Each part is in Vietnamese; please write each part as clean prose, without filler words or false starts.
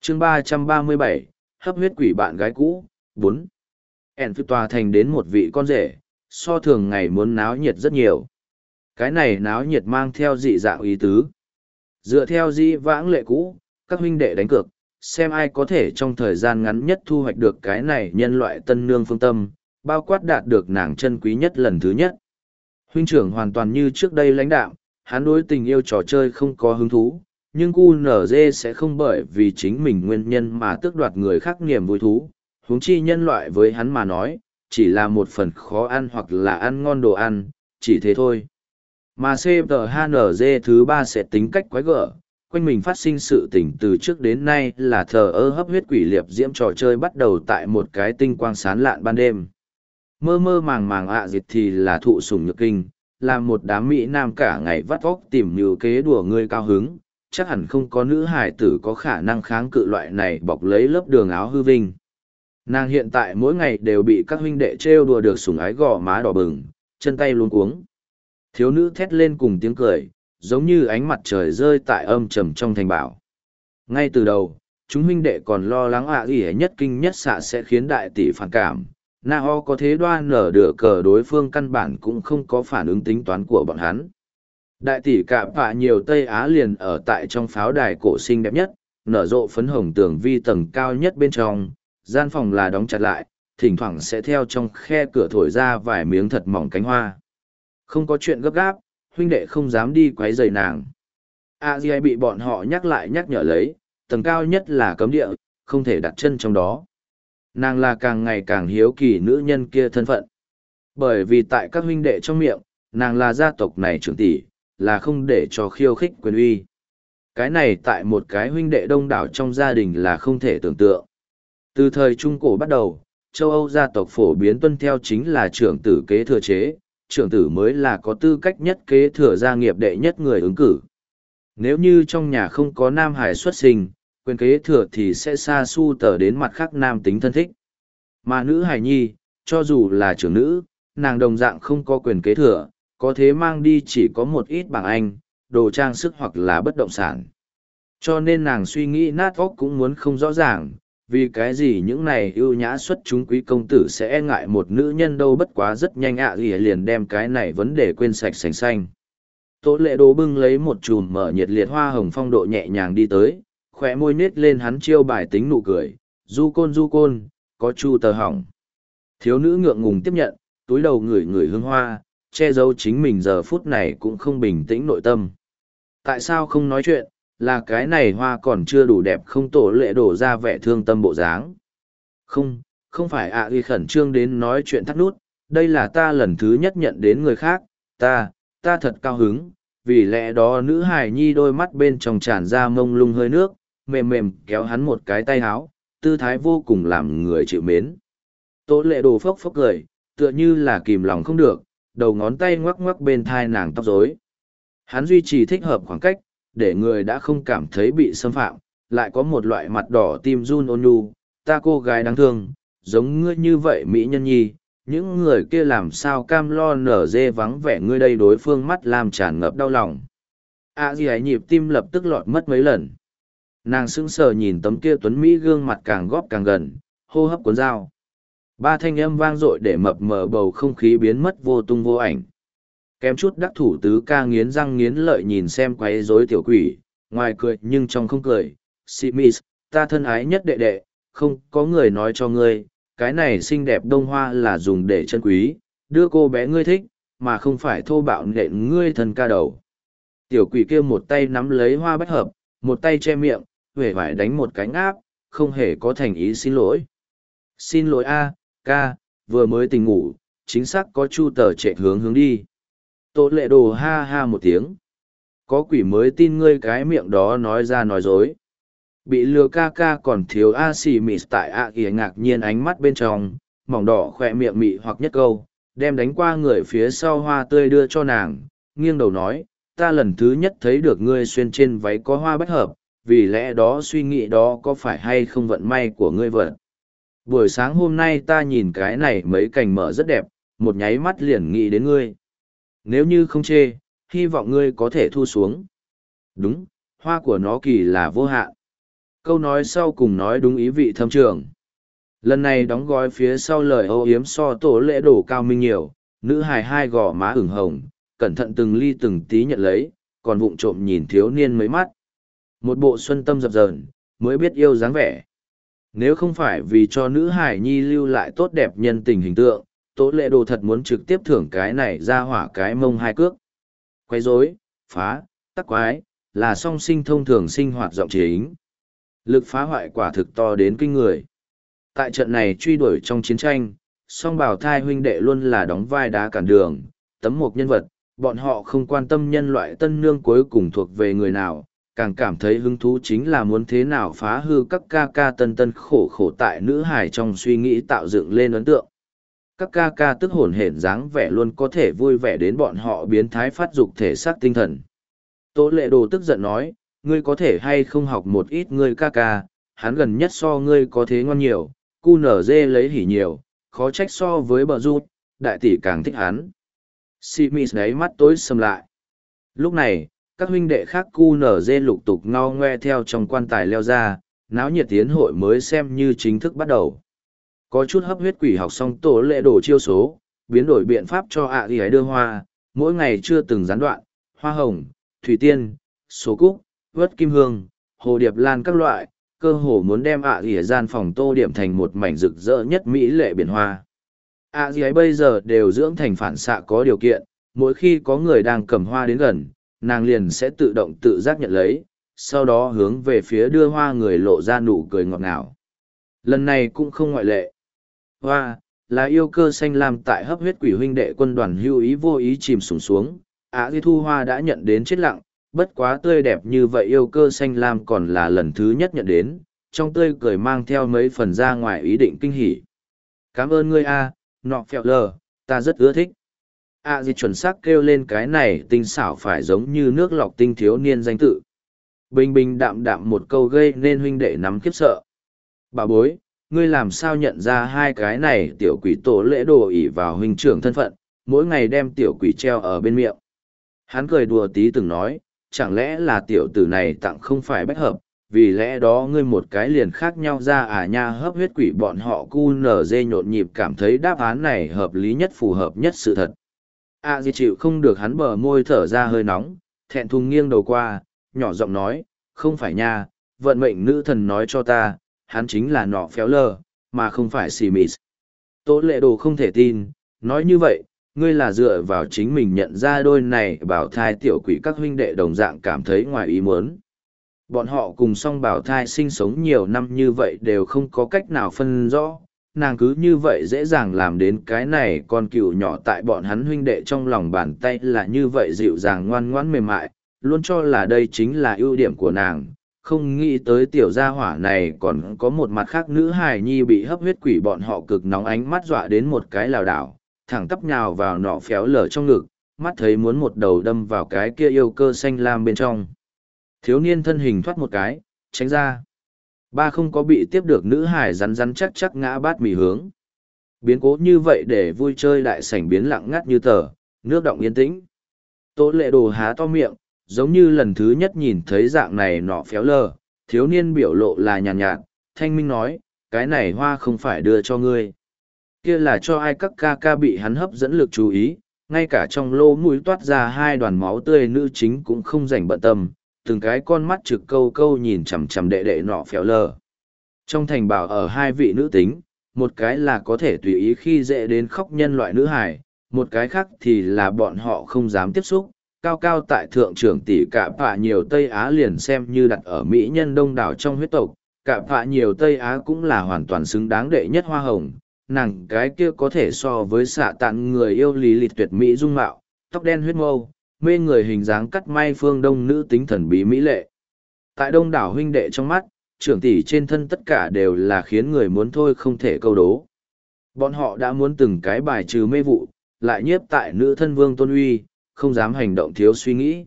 chương 337, hấp huyết quỷ bạn gái cũ, 4. Ẻn phi tòa thành đến một vị con rể, so thường ngày muốn náo nhiệt rất nhiều. Cái này náo nhiệt mang theo dị dạng ý tứ. Dựa theo di vãng lệ cũ, các huynh đệ đánh cược, xem ai có thể trong thời gian ngắn nhất thu hoạch được cái này nhân loại tân nương phương tâm, bao quát đạt được nàng chân quý nhất lần thứ nhất. Huynh trưởng hoàn toàn như trước đây lãnh đạo, hắn đối tình yêu trò chơi không có hứng thú, nhưng QNZ sẽ không bởi vì chính mình nguyên nhân mà tước đoạt người khác niềm vui thú. Huống chi nhân loại với hắn mà nói, chỉ là một phần khó ăn hoặc là ăn ngon đồ ăn, chỉ thế thôi. Mà CTHNZ thứ ba sẽ tính cách quái gở, quanh mình phát sinh sự tình từ trước đến nay là thờ ơ hấp huyết quỷ liệp diễm trò chơi bắt đầu tại một cái tinh quang sán lạn ban đêm. Mơ mơ màng màng dịch thì là thụ sủng nhược kinh, làm một đám mỹ nam cả ngày vắt óc tìm mưu kế đùa người cao hứng, chắc hẳn không có nữ hải tử có khả năng kháng cự loại này bọc lấy lớp đường áo hư vinh. Nàng hiện tại mỗi ngày đều bị các huynh đệ trêu đùa được sủng ái gò má đỏ bừng, chân tay luống cuống. Thiếu nữ thét lên cùng tiếng cười, giống như ánh mặt trời rơi tại âm trầm trong thành bảo. Ngay từ đầu, chúng huynh đệ còn lo lắng ỉ nhất kinh nhất xạ sẽ khiến đại tỷ phản cảm. Na ho có thế đoan nở đửa cờ đối phương căn bản cũng không có phản ứng tính toán của bọn hắn. Đại tỷ cạm phạ nhiều Tây Á liền ở tại trong pháo đài cổ xinh đẹp nhất, nở rộ phấn hồng tường vi tầng cao nhất bên trong, gian phòng là đóng chặt lại, thỉnh thoảng sẽ theo trong khe cửa thổi ra vài miếng thật mỏng cánh hoa. Không có chuyện gấp gáp, huynh đệ không dám đi quấy rầy nàng. Di bị bọn họ nhắc lại nhắc nhở lấy, tầng cao nhất là cấm địa, không thể đặt chân trong đó. Nàng là càng ngày càng hiếu kỳ nữ nhân kia thân phận. Bởi vì tại các huynh đệ trong miệng, nàng là gia tộc này trưởng tỷ, là không để cho khiêu khích quyền uy. Cái này tại một cái huynh đệ đông đảo trong gia đình là không thể tưởng tượng. Từ thời Trung Cổ bắt đầu, châu Âu gia tộc phổ biến tuân theo chính là trưởng tử kế thừa chế, trưởng tử mới là có tư cách nhất kế thừa gia nghiệp đệ nhất người ứng cử. Nếu như trong nhà không có nam hải xuất sinh, quyền kế thừa thì sẽ xa su tờ đến mặt khác nam tính thân thích. Mà nữ hải nhi, cho dù là trưởng nữ, nàng đồng dạng không có quyền kế thừa, có thế mang đi chỉ có một ít bảng Anh, đồ trang sức hoặc là bất động sản. Cho nên nàng suy nghĩ nát óc cũng muốn không rõ ràng, vì cái gì những này ưu nhã xuất chúng quý công tử sẽ e ngại một nữ nhân đâu, bất quá rất nhanh liền đem cái này vấn đề quên sạch sành xanh. Tố lệ đồ bưng lấy một chùm mở nhiệt liệt hoa hồng phong độ nhẹ nhàng đi tới, khỏe môi nết lên hắn chiêu bài tính nụ cười, du côn, có chu tờ hỏng. Thiếu nữ ngượng ngùng tiếp nhận, túi đầu ngửi ngửi hương hoa, che giấu chính mình giờ phút này cũng không bình tĩnh nội tâm. Tại sao không nói chuyện, là cái này hoa còn chưa đủ đẹp không? Tổ lệ đổ ra vẻ thương tâm bộ dáng. Không phải ghi khẩn trương đến nói chuyện thắt nút, đây là ta lần thứ nhất nhận đến người khác, ta thật cao hứng, vì lẽ đó nữ hài nhi đôi mắt bên trong tràn ra mông lung hơi nước, mềm mềm kéo hắn một cái tay háo, tư thái vô cùng làm người chịu mến. Tổ lệ đồ phốc phốc cười, tựa như là kìm lòng không được, đầu ngón tay ngoắc ngoắc bên thai nàng tóc rối. Hắn duy trì thích hợp khoảng cách, để người đã không cảm thấy bị xâm phạm, lại có một loại mặt đỏ tim run ôn nhu, ta cô gái đáng thương, giống ngươi như vậy mỹ nhân nhi, những người kia làm sao cam lo nở dê vắng vẻ ngươi đây. Đối phương mắt làm tràn ngập đau lòng. Di nhịp tim lập tức lọt mất mấy lần. Nàng sững sờ nhìn tấm kia tuấn mỹ gương mặt càng góp càng gần, hô hấp cuốn dao. Ba thanh âm vang dội để mập mờ bầu không khí biến mất vô tung vô ảnh. Kém chút đắc thủ tứ ca nghiến răng nghiến lợi nhìn xem quấy rối tiểu quỷ, ngoài cười nhưng trong không cười. Simis, ta thân ái nhất đệ đệ, không có người nói cho ngươi, cái này xinh đẹp đông hoa là dùng để chân quý, đưa cô bé ngươi thích, mà không phải thô bạo nện ngươi thân ca đầu. Tiểu quỷ kia một tay nắm lấy hoa bách hợp, một tay che miệng, huệ vải đánh một cánh áp, không hề có thành ý xin lỗi. Xin lỗi ca, vừa mới tỉnh ngủ, chính xác có chu tờ chạy hướng đi. Tổ lệ đồ ha ha một tiếng. Có quỷ mới tin ngươi cái miệng đó nói ra nói dối. Bị lừa ca còn thiếu xì mịt tại kìa ngạc nhiên ánh mắt bên trong, mỏng đỏ khỏe miệng mị hoặc nhất câu, đem đánh qua người phía sau hoa tươi đưa cho nàng, nghiêng đầu nói, ta lần thứ nhất thấy được ngươi xuyên trên váy có hoa bách hợp, vì lẽ đó suy nghĩ đó có phải hay không vận may của ngươi vật. Buổi sáng hôm nay ta nhìn cái này mấy cành mở rất đẹp, một nháy mắt liền nghĩ đến ngươi. Nếu như không chê, hy vọng ngươi có thể thu xuống. Đúng, hoa của nó kỳ là vô hạn. Câu nói sau cùng nói đúng ý vị thâm trường. Lần này đóng gói phía sau lời âu yếm so tổ lễ đổ cao minh nhiều, nữ hài hai gò má ửng hồng, cẩn thận từng ly từng tí nhận lấy, còn vụng trộm nhìn thiếu niên mấy mắt. Một bộ xuân tâm dập dờn, mới biết yêu dáng vẻ. Nếu không phải vì cho nữ hải nhi lưu lại tốt đẹp nhân tình hình tượng, tổ lệ đồ thật muốn trực tiếp thưởng cái này ra hỏa cái mông hai cước. Quấy rối, phá, tắc quái, là song sinh thông thường sinh hoạt giọng chính. Lực phá hoại quả thực to đến kinh người. Tại trận này truy đuổi trong chiến tranh, song bào thai huynh đệ luôn là đóng vai đá cản đường, tấm một nhân vật, bọn họ không quan tâm nhân loại tân nương cuối cùng thuộc về người nào, càng cảm thấy hứng thú chính là muốn thế nào phá hư các ca ca tân tân khổ khổ tại nữ hài trong suy nghĩ tạo dựng lên ấn tượng. Các ca ca tức hổn hển dáng vẻ luôn có thể vui vẻ đến bọn họ biến thái phát dục thể xác tinh thần. Tố lệ đồ tức giận nói, ngươi có thể hay không học một ít ngươi ca ca, hắn gần nhất so ngươi có thế ngon nhiều, cu nở dê lấy hỉ nhiều, khó trách so với bờ rút, đại tỷ càng thích hắn. Simis đáy mắt tối sầm lại. Lúc này, các huynh đệ khác cu nở dê lục tục ngao ngoe theo trong quan tài leo ra, náo nhiệt tiến hội mới xem như chính thức bắt đầu. Có chút hấp huyết quỷ học xong tổ lệ đổ chiêu số, biến đổi biện pháp cho ạ ghi ấy đưa hoa, mỗi ngày chưa từng gián đoạn, hoa hồng, thủy tiên, số cúc, vớt kim hương, hồ điệp lan các loại, cơ hồ muốn đem ạ ghi gian phòng tô điểm thành một mảnh rực rỡ nhất mỹ lệ biển hoa. ạ ghi ấy bây giờ đều dưỡng thành phản xạ có điều kiện, mỗi khi có người đang cầm hoa đến gần, nàng liền sẽ tự động tự giác nhận lấy, sau đó hướng về phía đưa hoa người lộ ra nụ cười ngọt ngào. Lần này cũng không ngoại lệ. Hoa, là yêu cơ xanh lam tại hấp huyết quỷ huynh đệ quân đoàn hưu ý vô ý chìm sùng xuống, Á Di Thu Hoa đã nhận đến chết lặng, bất quá tươi đẹp như vậy yêu cơ xanh lam còn là lần thứ nhất nhận đến, trong tươi cười mang theo mấy phần ra ngoài ý định kinh hỉ. Cảm ơn ngươi a, nọ phèo lờ, ta rất ưa thích. Á Di chuẩn xác kêu lên cái này tinh xảo phải giống như nước lọc tinh thiếu niên danh tự. Bình bình đạm đạm một câu gây nên huynh đệ nắm khiếp sợ. Bà bối, ngươi làm sao nhận ra hai cái này tiểu quỷ tổ lễ đồ ỉ vào huynh trưởng thân phận, mỗi ngày đem tiểu quỷ treo ở bên miệng. Hắn cười đùa tí từng nói, chẳng lẽ là tiểu tử này tặng không phải bách hợp, vì lẽ đó ngươi một cái liền khác nhau ra à nha. Hấp huyết quỷ bọn họ cu nở dê nhộn nhịp cảm thấy đáp án này hợp lý nhất phù hợp nhất sự thật. À gì chịu không được, hắn bờ môi thở ra hơi nóng, thẹn thùng nghiêng đầu qua, nhỏ giọng nói, không phải nha, vận mệnh nữ thần nói cho ta, hắn chính là nọ phéo lờ, mà không phải xì mịt. Tố lệ đồ không thể tin, nói như vậy, ngươi là dựa vào chính mình nhận ra đôi này bảo thai tiểu quỷ. Các huynh đệ đồng dạng cảm thấy ngoài ý muốn. Bọn họ cùng song bảo thai sinh sống nhiều năm như vậy đều không có cách nào phân rõ, nàng cứ như vậy dễ dàng làm đến cái này, con cừu nhỏ tại bọn hắn huynh đệ trong lòng bàn tay là như vậy dịu dàng ngoan ngoãn mềm mại, luôn cho là đây chính là ưu điểm của nàng. Không nghĩ tới tiểu gia hỏa này còn có một mặt khác, nữ hài nhi bị hấp huyết quỷ bọn họ cực nóng ánh mắt dọa đến một cái lảo đảo, thẳng tắp nhào vào nọ phéo lở trong ngực, mắt thấy muốn một đầu đâm vào cái kia yêu cơ xanh lam bên trong. Thiếu niên thân hình thoát một cái, tránh ra. Ba không có bị tiếp được, nữ hài rắn rắn chắc chắc ngã bát mì hướng. Biến cố như vậy để vui chơi đại sảnh biến lặng ngắt như tờ, nước động yên tĩnh. Tố lệ đồ há to miệng, giống như lần thứ nhất nhìn thấy dạng này nọ phéo lờ, thiếu niên biểu lộ là nhàn nhạt, thanh minh nói, cái này hoa không phải đưa cho ngươi. Kia là cho ai? Các ca ca bị hắn hấp dẫn lực chú ý, ngay cả trong lô mũi toát ra hai đoàn máu tươi nữ chính cũng không rảnh bận tâm, từng cái con mắt trực câu câu nhìn chằm chằm đệ đệ nọ phéo lờ. Trong thành bảo ở hai vị nữ tính, một cái là có thể tùy ý khi dễ đến khóc nhân loại nữ hải, một cái khác thì là bọn họ không dám tiếp xúc. Cao cao tại thượng trưởng tỷ cả phạ nhiều Tây Á liền xem như đặt ở Mỹ nhân đông đảo trong huyết tộc, cả phạ nhiều Tây Á cũng là hoàn toàn xứng đáng đệ nhất hoa hồng. Nàng cái kia có thể so với xạ tạn người yêu lý lịch tuyệt mỹ dung mạo, tóc đen huyết mâu, mê người hình dáng cắt may phương đông nữ tính thần bí mỹ lệ. Tại đông đảo huynh đệ trong mắt, trưởng tỷ trên thân tất cả đều là khiến người muốn thôi không thể câu đố. Bọn họ đã muốn từng cái bài trừ mê vụ, lại nhiếp tại nữ thân vương tôn uy, không dám hành động thiếu suy nghĩ.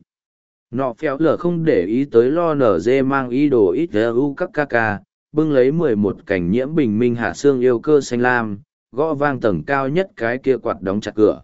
Nọ phéo lở không để ý tới lo nở dê mang ý đồ ít u các ca ca, bưng lấy 11 cảnh nhiễm bình minh hạ xương yêu cơ xanh lam, gõ vang tầng cao nhất cái kia quạt đóng chặt cửa.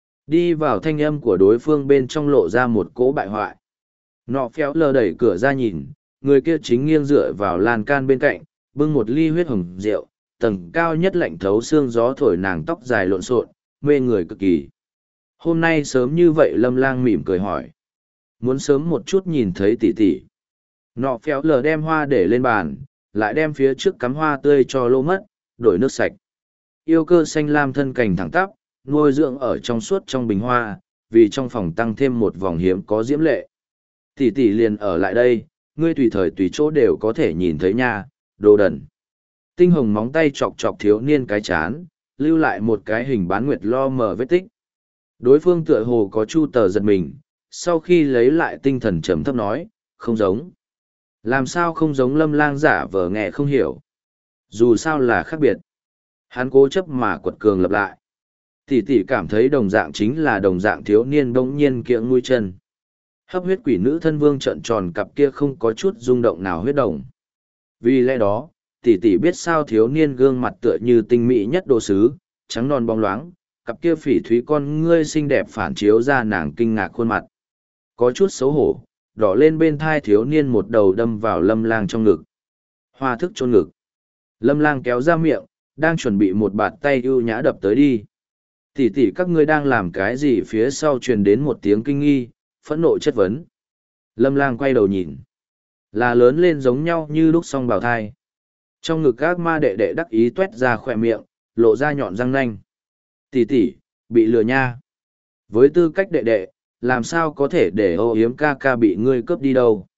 Đi vào, thanh âm của đối phương bên trong lộ ra một cỗ bại hoại. Nọ phéo lở đẩy cửa ra nhìn, người kia chính nghiêng dựa vào lan can bên cạnh, bưng một ly huyết hồng rượu, tầng cao nhất lạnh thấu xương gió thổi nàng tóc dài lộn xộn, mê người cực kỳ. Hôm nay sớm như vậy Lâm Lang mỉm cười hỏi. Muốn sớm một chút nhìn thấy tỷ tỷ. Nọ phéo lờ đem hoa để lên bàn, lại đem phía trước cắm hoa tươi cho lô mất, đổi nước sạch. Yêu cơ xanh lam thân cành thẳng tắp, nuôi dưỡng ở trong suốt trong bình hoa, vì trong phòng tăng thêm một vòng hiếm có diễm lệ. Tỷ tỷ liền ở lại đây, ngươi tùy thời tùy chỗ đều có thể nhìn thấy nha, đồ đần. Tinh hồng móng tay chọc chọc thiếu niên cái chán, lưu lại một cái hình bán nguyệt lo mờ vết tích. Đối phương tựa hồ có chu tờ giật mình, sau khi lấy lại tinh thần trầm thấp nói, không giống. Làm sao không giống Lâm Lang giả vờ nghe không hiểu. Dù sao là khác biệt. Hắn cố chấp mà quật cường lập lại. Tỷ tỷ cảm thấy đồng dạng chính là đồng dạng thiếu niên bỗng nhiên kiễng mũi chân. Hấp huyết quỷ nữ thân vương trợn tròn cặp kia không có chút rung động nào huyết đồng. Vì lẽ đó, tỷ tỷ biết sao thiếu niên gương mặt tựa như tinh mỹ nhất đồ sứ, trắng non bóng loáng, cặp kia phỉ thúy con ngươi xinh đẹp phản chiếu ra nàng kinh ngạc khuôn mặt. Có chút xấu hổ, đỏ lên bên thai thiếu niên một đầu đâm vào Lâm Lang trong ngực. Hoa thức chôn ngực. Lâm Lang kéo ra miệng, đang chuẩn bị một bạt tay ưu nhã đập tới đi. Tỷ tỷ các ngươi đang làm cái gì phía sau truyền đến một tiếng kinh nghi, phẫn nộ chất vấn. Lâm Lang quay đầu nhìn. Là lớn lên giống nhau như lúc song bào thai. Trong ngực các ma đệ đệ đắc ý tuét ra khỏe miệng, lộ ra nhọn răng nanh. Tỷ tỷ, bị lừa nha. Với tư cách đệ đệ, làm sao có thể để ô yếm ca ca bị ngươi cướp đi đâu.